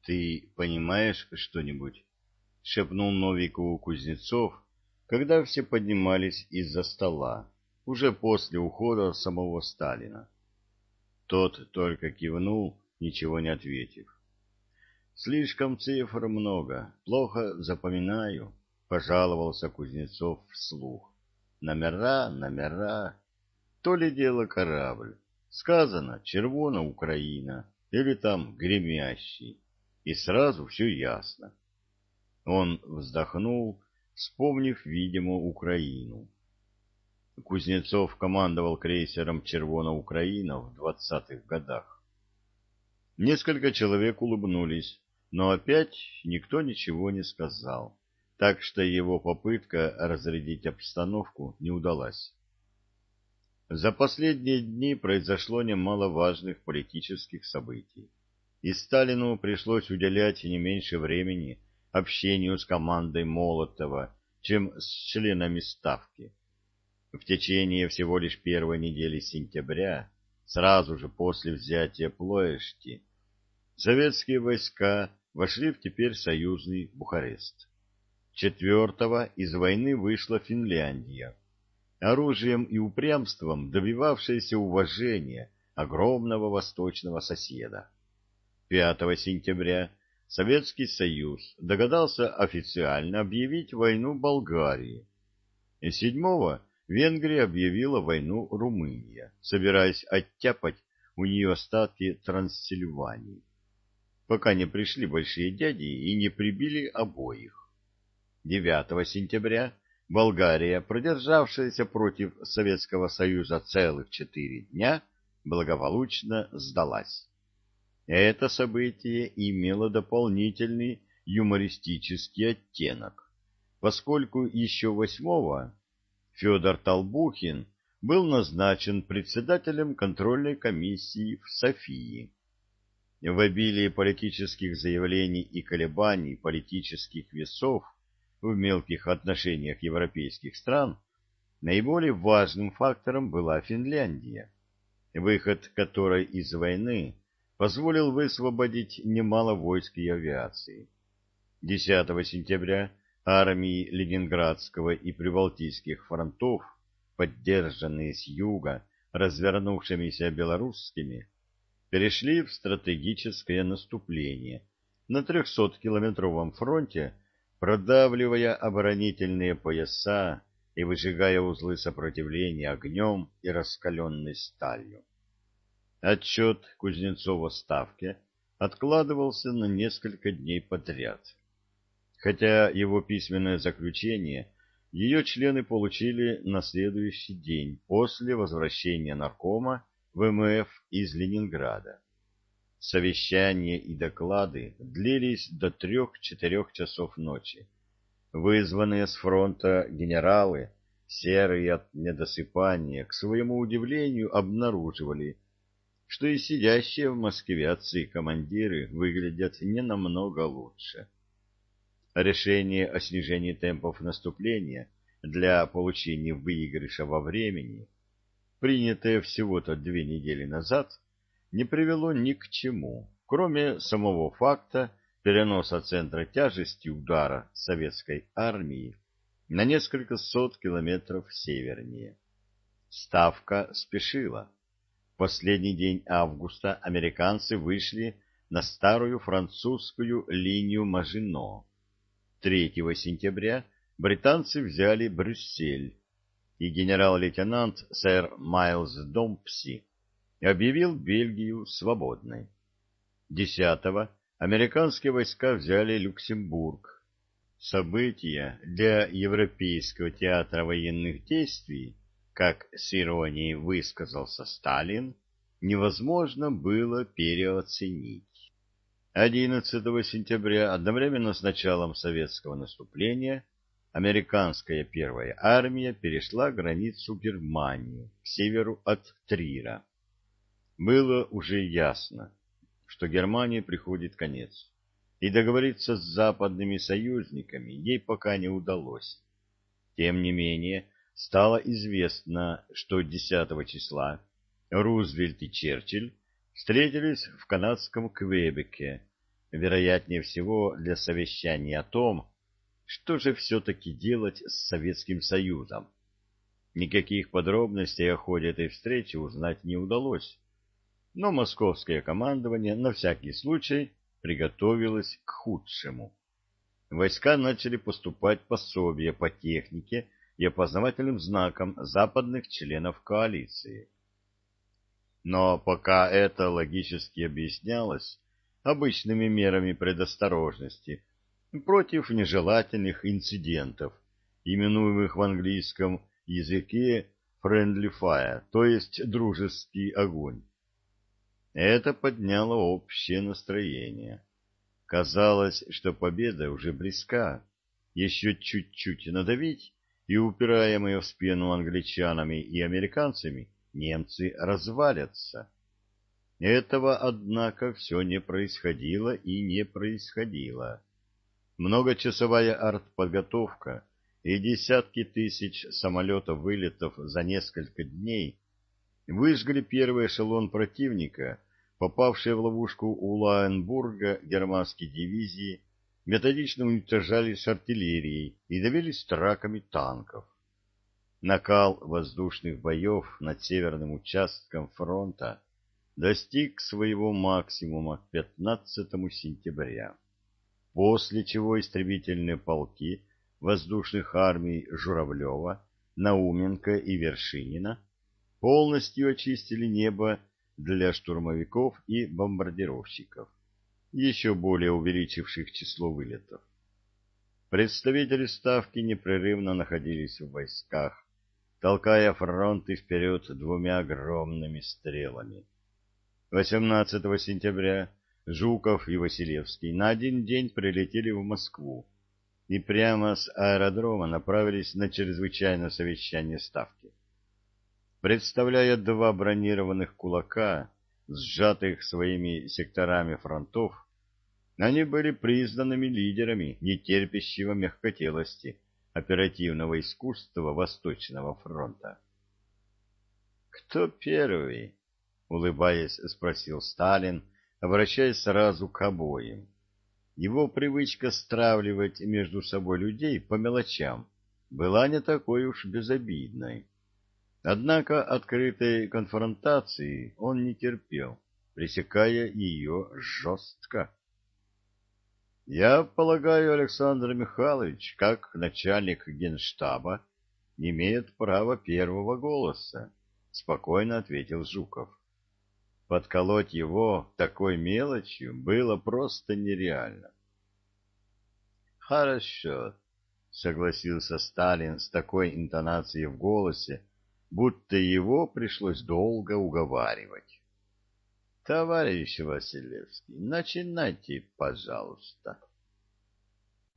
Ты понимаешь что-нибудь? — шепнул Новику Кузнецов, когда все поднимались из-за стола, уже после ухода самого Сталина. Тот только кивнул, ничего не ответив. «Слишком цифр много, плохо запоминаю», — пожаловался Кузнецов вслух. «Номера, номера. То ли дело корабль. Сказано «Червона Украина» или там «Гремящий», и сразу все ясно». Он вздохнул, вспомнив, видимо, Украину. Кузнецов командовал крейсером «Червона Украина» в 20-х годах. Несколько человек улыбнулись, но опять никто ничего не сказал, так что его попытка разрядить обстановку не удалась. За последние дни произошло немало важных политических событий, и Сталину пришлось уделять не меньше времени общению с командой Молотова, чем с членами Ставки. В течение всего лишь первой недели сентября, сразу же после взятия Плоешти, советские войска вошли в теперь союзный Бухарест. 4-го из войны вышла Финляндия, оружием и упрямством добивавшаяся уважения огромного восточного соседа. 5 сентября Советский Союз догадался официально объявить войну Болгарии. 7-го Венгрия объявила войну Румынии, собираясь оттяпать у нее остатки Трансильвании, пока не пришли большие дяди и не прибили обоих. 9 сентября Болгария, продержавшаяся против Советского Союза целых 4 дня, благополучно сдалась. Это событие имело дополнительный юмористический оттенок, поскольку еще 8-го Федор Толбухин был назначен председателем контрольной комиссии в Софии. В обилии политических заявлений и колебаний политических весов в мелких отношениях европейских стран наиболее важным фактором была Финляндия, выход которой из войны позволил высвободить немало войск и авиации. 10 сентября армии Ленинградского и Прибалтийских фронтов, поддержанные с юга развернувшимися белорусскими, перешли в стратегическое наступление на 300-километровом фронте, продавливая оборонительные пояса и выжигая узлы сопротивления огнем и раскаленной сталью. Отчет Кузнецова Ставке откладывался на несколько дней подряд. Хотя его письменное заключение ее члены получили на следующий день после возвращения наркома ВМФ из Ленинграда. Совещания и доклады длились до 3-4 часов ночи. Вызванные с фронта генералы, серые от недосыпания, к своему удивлению обнаруживали, что и сидящие в Москве отцы-командиры выглядят не намного лучше. Решение о снижении темпов наступления для получения выигрыша во времени, принятое всего-то 2 недели назад, не привело ни к чему, кроме самого факта переноса центра тяжести удара советской армии на несколько сот километров севернее. Ставка спешила. В последний день августа американцы вышли на старую французскую линию Мажино. 3 сентября британцы взяли Брюссель, и генерал-лейтенант сэр Майлз Домпси объявил Бельгию свободной. 10-го американские войска взяли Люксембург. События для Европейского театра военных действий, как с иронией высказался Сталин, невозможно было переоценить. 11 сентября, одновременно с началом советского наступления, американская первая армия перешла границу Германии к северу от Трира. Было уже ясно, что Германии приходит конец, и договориться с западными союзниками ей пока не удалось. Тем не менее, стало известно, что 10 числа Рузвельт и Черчилль встретились в канадском Квебеке, вероятнее всего для совещания о том, что же все-таки делать с Советским Союзом. Никаких подробностей о ходе этой встречи узнать не удалось, но московское командование на всякий случай приготовилось к худшему. Войска начали поступать пособия по технике и опознавательным знакам западных членов коалиции. Но пока это логически объяснялось обычными мерами предосторожности против нежелательных инцидентов, именуемых в английском языке friendly fire, то есть дружеский огонь. Это подняло общее настроение. Казалось, что победа уже близка. Еще чуть-чуть надавить, и упираемые в спину англичанами и американцами немцы развалятся. Этого, однако, все не происходило и не происходило. Многочасовая артподготовка и десятки тысяч самолетов-вылетов за несколько дней выжгли первый эшелон противника, попавшие в ловушку у Лауенбурга германские дивизии, методично уничтожались артиллерией и давились траками танков. Накал воздушных боев над северным участком фронта достиг своего максимума к 15 сентября, после чего истребительные полки воздушных армий Журавлева, Науменко и Вершинина полностью очистили небо для штурмовиков и бомбардировщиков, еще более увеличивших число вылетов. Представители Ставки непрерывно находились в войсках, толкая фронты вперед двумя огромными стрелами. 18 сентября Жуков и Василевский на один день прилетели в Москву и прямо с аэродрома направились на чрезвычайное совещание Ставки. Представляя два бронированных кулака, сжатых своими секторами фронтов, они были признанными лидерами нетерпящего мягкотелости оперативного искусства Восточного фронта. «Кто первый?» — улыбаясь, спросил Сталин, обращаясь сразу к обоим. Его привычка стравливать между собой людей по мелочам была не такой уж безобидной. Однако открытой конфронтации он не терпел, пресекая ее жестко. «Я полагаю, Александр Михайлович, как начальник генштаба, имеет право первого голоса», — спокойно ответил Жуков. Подколоть его такой мелочью было просто нереально. «Хорошо», — согласился Сталин с такой интонацией в голосе, будто его пришлось долго уговаривать. «Товарищ Василевский, начинайте, пожалуйста».